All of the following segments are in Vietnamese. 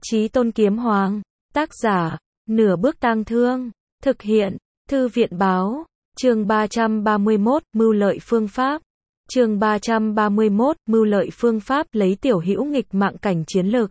Chí Tôn Kiếm Hoàng, tác giả, Nửa Bước Tang Thương, thực hiện, Thư viện Báo, chương 331, Mưu lợi phương pháp. Chương 331, Mưu lợi phương pháp lấy tiểu hữu nghịch mạng cảnh chiến lược.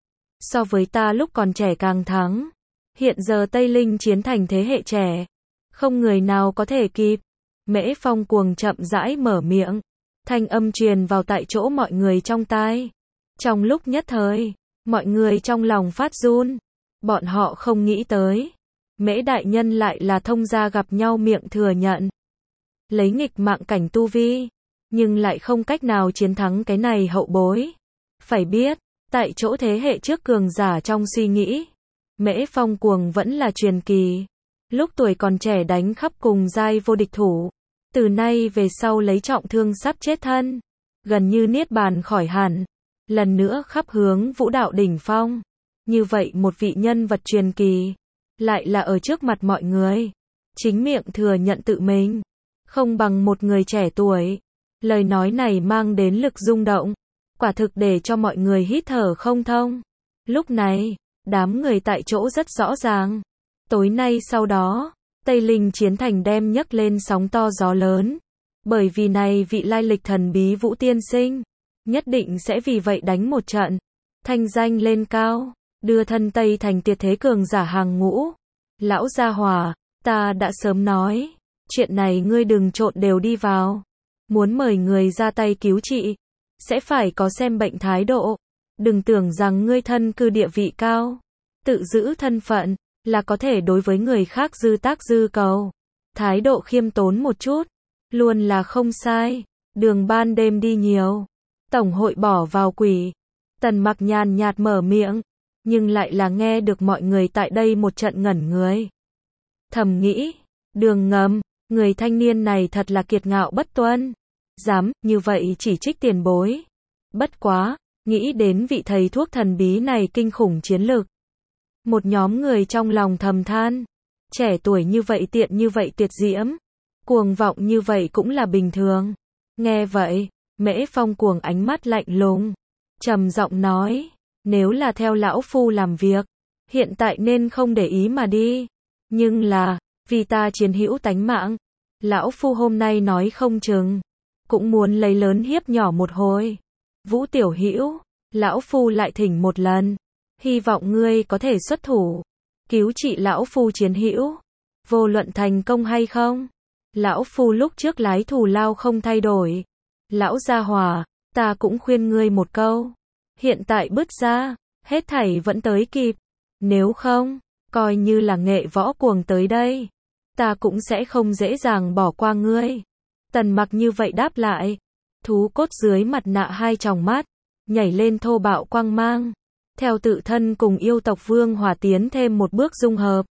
So với ta lúc còn trẻ càng thắng. Hiện giờ Tây Linh chiến thành thế hệ trẻ. Không người nào có thể kịp. Mễ Phong cuồng chậm rãi mở miệng. Thanh âm truyền vào tại chỗ mọi người trong tai. Trong lúc nhất thời, mọi người trong lòng phát run. Bọn họ không nghĩ tới. Mễ đại nhân lại là thông gia gặp nhau miệng thừa nhận. Lấy nghịch mạng cảnh tu vi. Nhưng lại không cách nào chiến thắng cái này hậu bối. Phải biết, tại chỗ thế hệ trước cường giả trong suy nghĩ. Mễ Phong cuồng vẫn là truyền kỳ. Lúc tuổi còn trẻ đánh khắp cùng giai vô địch thủ. Từ nay về sau lấy trọng thương sắp chết thân. Gần như niết bàn khỏi hẳn. Lần nữa khắp hướng vũ đạo đỉnh phong. Như vậy một vị nhân vật truyền kỳ. Lại là ở trước mặt mọi người. Chính miệng thừa nhận tự mình. Không bằng một người trẻ tuổi. Lời nói này mang đến lực rung động. Quả thực để cho mọi người hít thở không thông. Lúc này, đám người tại chỗ rất rõ ràng. Tối nay sau đó, Tây Linh chiến thành đem nhấc lên sóng to gió lớn. Bởi vì này vị lai lịch thần bí Vũ tiên sinh, nhất định sẽ vì vậy đánh một trận. Thanh danh lên cao, đưa thân Tây thành tuyệt thế cường giả hàng ngũ. Lão gia hỏa, ta đã sớm nói, chuyện này ngươi đừng trộn đều đi vào. Muốn mời người ra tay cứu trị, sẽ phải có xem bệnh thái độ. Đừng tưởng rằng ngươi thân cư địa vị cao, tự giữ thân phận, là có thể đối với người khác dư tác dư cầu. Thái độ khiêm tốn một chút, luôn là không sai. Đường ban đêm đi nhiều, tổng hội bỏ vào quỷ. Tần Mặc nhàn nhạt mở miệng, nhưng lại là nghe được mọi người tại đây một trận ngẩn người. Thầm nghĩ, Đường Ngầm, người thanh niên này thật là kiệt ngạo bất tuân. Dám, như vậy chỉ trích tiền bối. Bất quá, nghĩ đến vị thầy thuốc thần bí này kinh khủng chiến lực. Một nhóm người trong lòng thầm than. Trẻ tuổi như vậy tiện như vậy tuyệt diễm. Cuồng vọng như vậy cũng là bình thường. Nghe vậy, Mễ Phong cuồng ánh mắt lạnh lùng. Trầm giọng nói, nếu là theo lão phu làm việc, hiện tại nên không để ý mà đi. Nhưng là, vì ta chiến hữu tánh mạng, lão phu hôm nay nói không chừng, cũng muốn lấy lớn hiếp nhỏ một hồi. Vũ tiểu hữu, lão phu lại thỉnh một lần, hy vọng ngươi có thể xuất thủ, cứu trị lão phu chiến hữu. Vô luận thành công hay không, lão phu lúc trước lái thù lao không thay đổi. Lão gia hỏa, ta cũng khuyên ngươi một câu, hiện tại bứt ra, hết thảy vẫn tới kịp. Nếu không, coi như là nghệ võ cuồng tới đây, ta cũng sẽ không dễ dàng bỏ qua ngươi. Tần Mặc như vậy đáp lại. Thú cốt dưới mặt nạ hai tròng mắt, nhảy lên thô bạo quang mang. Theo tự thân cùng yêu tộc Vương Hỏa tiến thêm một bước dung hợp.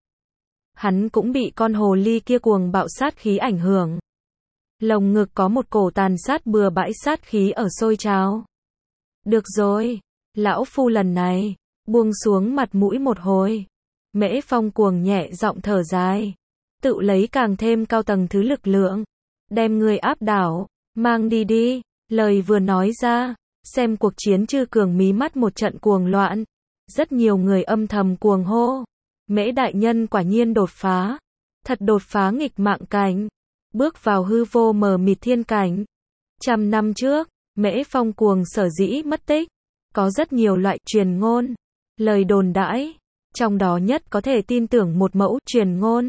Hắn cũng bị con hồ ly kia cuồng bạo sát khí ảnh hưởng. Lồng ngực có một cổ tàn sát bừa bãi sát khí ở sôi trào. Được rồi, lão phu lần này, buông xuống mặt mũi một hồi. Mễ Phong cuồng nhẹ giọng thở dài. Tự lấy càng thêm cao tầng thứ lực lượng. Đem người áp đảo, mang đi đi. Lời vừa nói ra, xem cuộc chiến chư cường mí mắt một trận cuồng loạn. Rất nhiều người âm thầm cuồng hô. Mễ đại nhân quả nhiên đột phá. Thật đột phá nghịch mạng cảnh. Bước vào hư vô mờ mịt thiên cảnh. 100 năm trước, Mễ Phong cuồng sở dĩ mất tích. Có rất nhiều loại truyền ngôn, lời đồn đãi. Trong đó nhất có thể tin tưởng một mẫu truyền ngôn.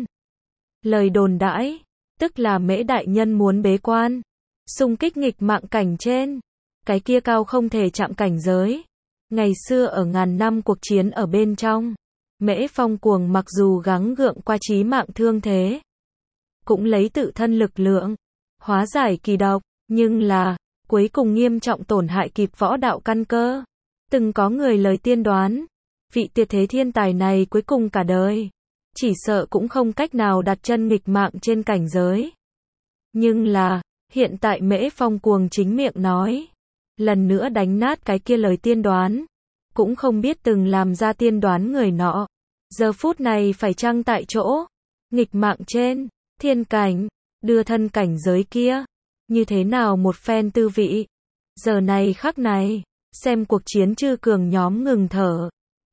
Lời đồn đãi, tức là Mễ đại nhân muốn bế quan, xung kích nghịch mạng cảnh trên. Cái kia cao không thể chạm cảnh giới. Ngày xưa ở ngàn năm cuộc chiến ở bên trong, Mễ Phong cuồng mặc dù gắng gượng qua chí mạng thương thế, cũng lấy tự thân lực lượng, hóa giải kỳ độc, nhưng là, cuối cùng nghiêm trọng tổn hại kịp võ đạo căn cơ. Từng có người lời tiên đoán, vị tuyệt thế thiên tài này cuối cùng cả đời, chỉ sợ cũng không cách nào đặt chân nghịch mạng trên cảnh giới. Nhưng là, hiện tại Mễ Phong cuồng chính miệng nói, lần nữa đánh nát cái kia lời tiên đoán, cũng không biết từng làm ra tiên đoán người nọ. Giờ phút này phải chăng tại chỗ, nghịch mạng trên, thiên cảnh, đưa thân cảnh giới kia, như thế nào một phen tư vị. Giờ này khắc này, xem cuộc chiến chư cường nhóm ngừng thở,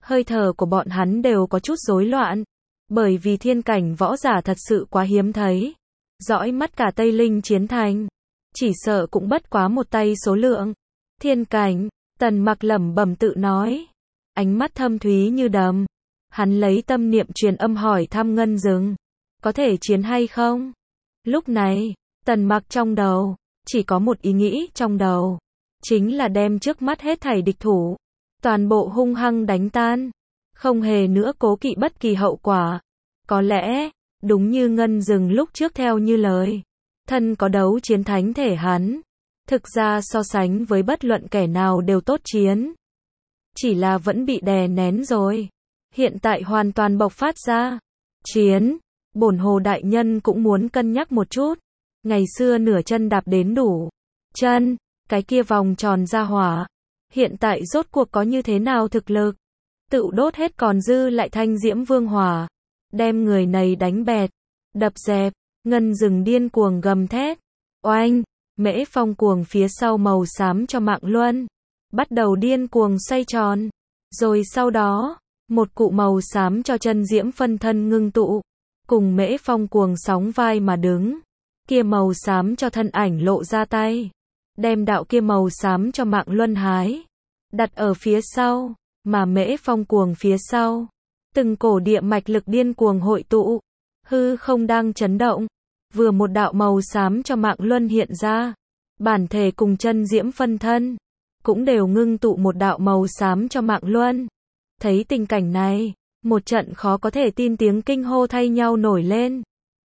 hơi thở của bọn hắn đều có chút rối loạn, bởi vì thiên cảnh võ giả thật sự quá hiếm thấy. Dõi mắt cả Tây Linh chiến thành, chỉ sợ cũng bất quá một tay số lượng. Thiên cảnh, Tần Mặc lẩm bẩm tự nói, ánh mắt thâm thúy như đầm. Hắn lấy tâm niệm truyền âm hỏi thăm Ngân Dừng, có thể chiến hay không? Lúc này, Tần Mặc trong đầu chỉ có một ý nghĩ trong đầu, chính là đem trước mắt hết thảy địch thủ toàn bộ hung hăng đánh tan, không hề nữa cố kỵ bất kỳ hậu quả. Có lẽ, đúng như Ngân Dừng lúc trước theo như lời, thân có đấu chiến thánh thể hắn, thực ra so sánh với bất luận kẻ nào đều tốt chiến. Chỉ là vẫn bị đè nén rồi, hiện tại hoàn toàn bộc phát ra. Chiến, bổn Hồ đại nhân cũng muốn cân nhắc một chút. Ngày xưa nửa chân đạp đến đủ chân, cái kia vòng tròn ra hỏa, hiện tại rốt cuộc có như thế nào thực lực? Tự đốt hết còn dư lại thanh diễm vương hỏa, đem người này đánh bẹt, đập dẹp. Ngân Dừng điên cuồng gầm thét. Oanh, Mễ Phong cuồng phía sau màu xám cho mạng luân, bắt đầu điên cuồng xoay tròn. Rồi sau đó, một cụ màu xám cho chân diễm phân thân ngưng tụ, cùng Mễ Phong cuồng sóng vai mà đứng. Kia màu xám cho thân ảnh lộ ra tay, đem đạo kia màu xám cho mạng luân hái, đặt ở phía sau, mà Mễ Phong cuồng phía sau, từng cổ địa mạch lực điên cuồng hội tụ, hư không đang chấn động, vừa một đạo màu xám cho mạng luân hiện ra, bản thể cùng chân diễm phân thân, cũng đều ngưng tụ một đạo màu xám cho mạng luân. Thấy tình cảnh này, một trận khó có thể tin tiếng kinh hô thay nhau nổi lên.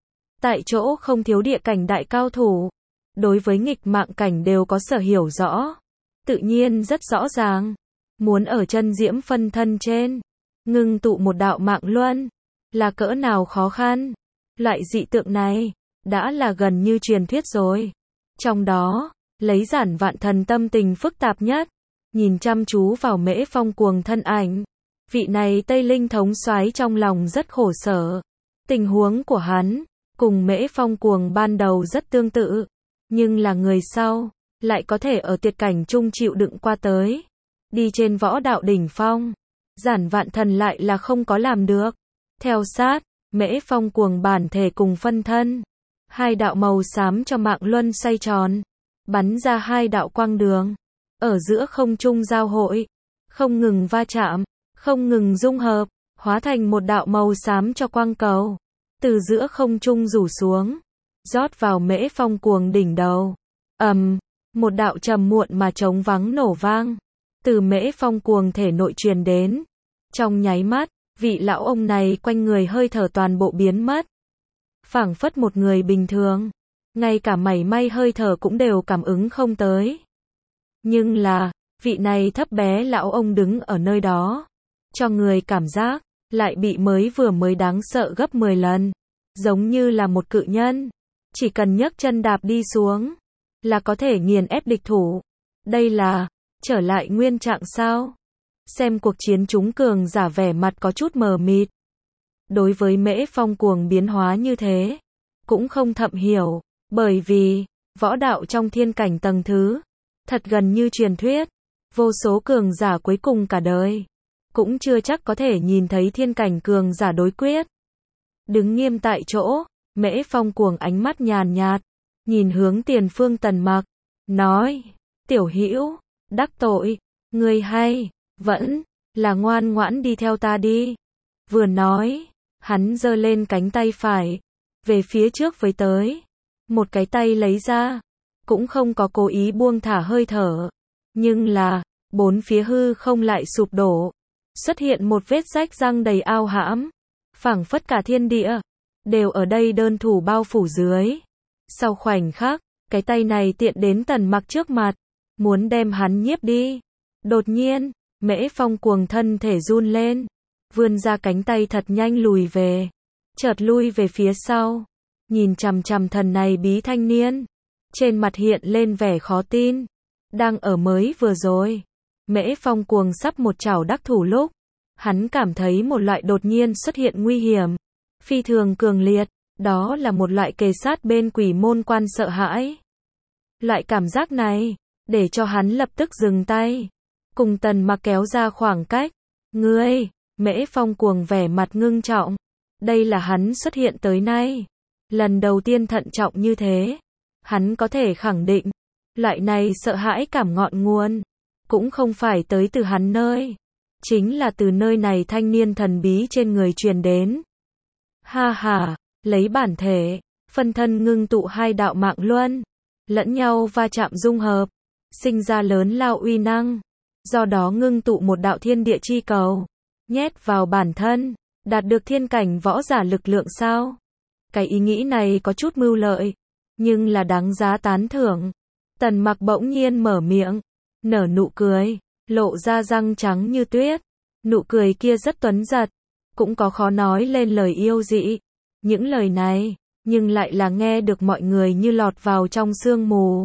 Tại chỗ không thiếu địa cảnh đại cao thủ, đối với nghịch mạng cảnh đều có sở hiểu rõ, tự nhiên rất rõ ràng, muốn ở chân diễm phân thân trên, ngưng tụ một đạo mạng luân, là cỡ nào khó khăn. Loại dị tượng này, đã là gần như truyền thuyết rồi. Trong đó, lấy Giản Vạn Thần tâm tình phức tạp nhất, nhìn chăm chú vào Mễ Phong cuồng thân ảnh. Vị này Tây Linh thống soái trong lòng rất khổ sở. Tình huống của hắn, cùng Mễ Phong cuồng ban đầu rất tương tự, nhưng là người sau, lại có thể ở tuyệt cảnh chung chịu đựng qua tới. Đi trên võ đạo đỉnh phong, Giản Vạn Thần lại là không có làm được. Theo sát, Mễ Phong cuồng bản thể cùng phân thân, hai đạo màu xám cho mạng luân xoay tròn, bắn ra hai đạo quang đường, ở giữa không trung giao hội, không ngừng va chạm, không ngừng dung hợp, hóa thành một đạo màu xám cho quang cầu, từ giữa không trung rủ xuống, rót vào Mễ Phong cuồng đỉnh đầu. Một đạo trầm muộn mà trống vắng nổ vang, từ Mễ Phong cuồng thể nội truyền đến. Trong nháy mắt, vị lão ông này quanh người hơi thở toàn bộ biến mất, phảng phất một người bình thường, ngay cả mảy may hơi thở cũng đều cảm ứng không tới. Nhưng là, vị này thấp bé lão ông đứng ở nơi đó, cho người cảm giác, lại bị vừa mới đáng sợ gấp 10 lần, giống như là một cự nhân, chỉ cần nhấc chân đạp đi xuống, là có thể nghiền ép địch thủ. Đây là, trở lại nguyên trạng sao? Xem cuộc chiến chúng cường giả vẻ mặt có chút mờ mịt. Đối với Mễ Phong cuồng biến hóa như thế, cũng không thậm hiểu, bởi vì, võ đạo trong thiên cảnh tầng thứ, thật gần như truyền thuyết, vô số cường giả cuối cùng cả đời, cũng chưa chắc có thể nhìn thấy thiên cảnh cường giả đối quyết. Đứng nghiêm tại chỗ, Mễ Phong cuồng ánh mắt nhàn nhạt, nhìn hướng tiền phương Tần Mặc, nói, tiểu hữu, đắc tội, ngươi hay, vẫn, là ngoan ngoãn đi theo ta đi. Vừa nói, hắn giơ lên cánh tay phải, về phía trước với tới, một cái tay lấy ra, cũng không có cố ý buông thả hơi thở, nhưng là, bốn phía hư không lại sụp đổ, xuất hiện một vết rách răng đầy ao hãm, phảng phất cả thiên địa, đều ở đây đơn thủ bao phủ dưới. Sau khoảnh khắc, cái tay này tiện đến Tần Mặc trước mặt, muốn đem hắn nhiếp đi. Đột nhiên, Mễ Phong cuồng thân thể run lên, vươn ra cánh tay thật nhanh lùi về, chợt lui về phía sau, nhìn chằm chằm thần này bí thanh niên, trên mặt hiện lên vẻ khó tin. Đang ở mới vừa rồi, Mễ Phong cuồng sắp một chảo đắc thủ lúc, hắn cảm thấy một loại đột nhiên xuất hiện nguy hiểm, phi thường cường liệt, đó là một loại kề sát bên quỷ môn quan sợ hãi. Loại cảm giác này, để cho hắn lập tức dừng tay, cùng Tần Mặc kéo ra khoảng cách, Ngươi, Mễ Phong Cuồng vẻ mặt ngưng trọng. Đây là hắn xuất hiện tới nay lần đầu tiên thận trọng như thế. Hắn có thể khẳng định, loại này sợ hãi cảm ngọn nguồn cũng không phải tới từ hắn nơi, chính là từ nơi này thanh niên thần bí trên người truyền đến. Ha ha, lấy bản thể, phân thân ngưng tụ hai đạo mạng luân, lẫn nhau va chạm dung hợp, sinh ra lớn lao uy năng, do đó ngưng tụ một đạo thiên địa chi cầu, nhét vào bản thân, đạt được thiên cảnh võ giả lực lượng sao? Cái ý nghĩ này có chút mưu lợi, nhưng là đáng giá tán thưởng. Tần Mặc bỗng nhiên mở miệng, nở nụ cười, lộ ra răng trắng như tuyết. Nụ cười kia rất tuấn giật, cũng có khó nói lên lời yêu dị. Những lời này, nhưng lại là nghe được mọi người như lọt vào trong sương mù.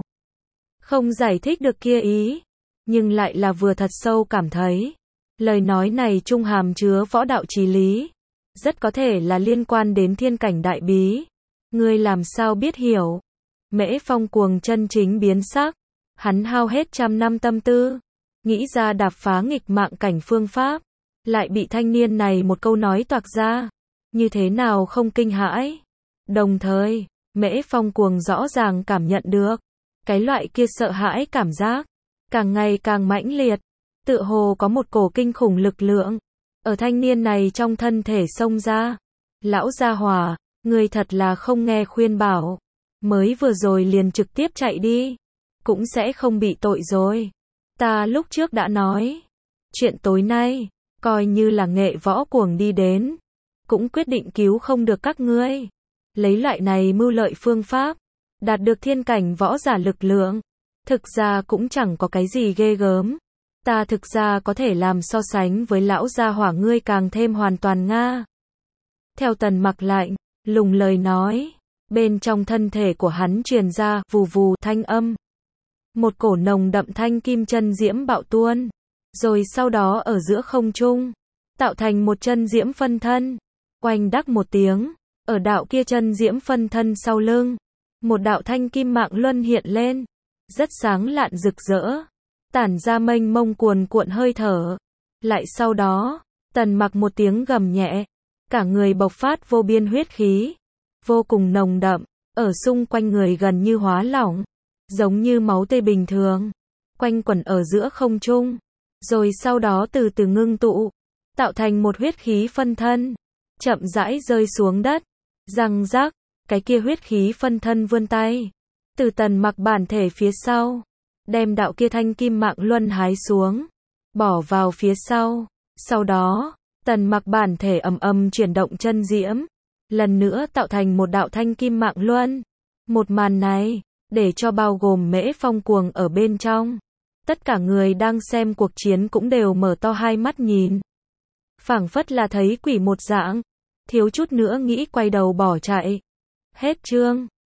Không giải thích được kia ý, nhưng lại là vừa thật sâu cảm thấy. Lời nói này trung hàm chứa võ đạo chí lý, rất có thể là liên quan đến thiên cảnh đại bí. Ngươi làm sao biết hiểu? Mễ Phong Cuồng chân chính biến sắc, hắn hao hết trăm năm tâm tư, nghĩ ra đạp phá nghịch mạng cảnh phương pháp, lại bị thanh niên này một câu nói toạc ra, như thế nào không kinh hãi? Đồng thời, Mễ Phong Cuồng rõ ràng cảm nhận được, cái loại kia sợ hãi cảm giác, càng ngày càng mãnh liệt, tựa hồ có một cổ kinh khủng lực lượng, ở thanh niên này trong thân thể xông ra. Lão gia hỏa, ngươi thật là không nghe khuyên bảo, mới vừa rồi liền trực tiếp chạy đi, cũng sẽ không bị tội rồi. Ta lúc trước đã nói, chuyện tối nay, coi như là nghệ võ cuồng đi đến, cũng quyết định cứu không được các ngươi. Lấy loại này mưu lợi phương pháp, đạt được thiên cảnh võ giả lực lượng, thực ra cũng chẳng có cái gì ghê gớm. Ta thực ra có thể làm so sánh với lão gia hỏa ngươi càng thêm hoàn toàn nga. Theo Tần Mặc lạnh lùng lời nói, bên trong thân thể của hắn truyền ra vù vù thanh âm. Một cổ nồng đậm thanh kim chân diễm bạo tuôn, rồi sau đó ở giữa không trung, tạo thành một chân diễm phân thân. Oanh đắc một tiếng, ở đạo kia chân diễm phân thân sau lưng, một đạo thanh kim mạng luân hiện lên, rất sáng lạn rực rỡ, tản ra mênh mông cuồn cuộn hơi thở. Lại sau đó, Tần Mặc một tiếng gầm nhẹ, cả người bộc phát vô biên huyết khí, vô cùng nồng đậm, ở xung quanh người gần như hóa lỏng, giống như máu tươi bình thường, quanh quẩn ở giữa không trung, rồi sau đó từ từ ngưng tụ, tạo thành một huyết khí phân thân, chậm rãi rơi xuống đất. Răng rắc, cái kia huyết khí phân thân vươn tay, từ Tần Mặc bản thể phía sau, đem đạo kia thanh kim mạng luân hái xuống, bỏ vào phía sau. Sau đó, Tần Mặc bản thể ầm ầm chuyển động chân diễm, lần nữa tạo thành một đạo thanh kim mạng luân. Một màn này, để cho bao gồm Mễ Phong Cuồng ở bên trong, tất cả người đang xem cuộc chiến cũng đều mở to hai mắt nhìn, phảng phất là thấy quỷ một dạng, thiếu chút nữa nghĩ quay đầu bỏ chạy. Hết chương.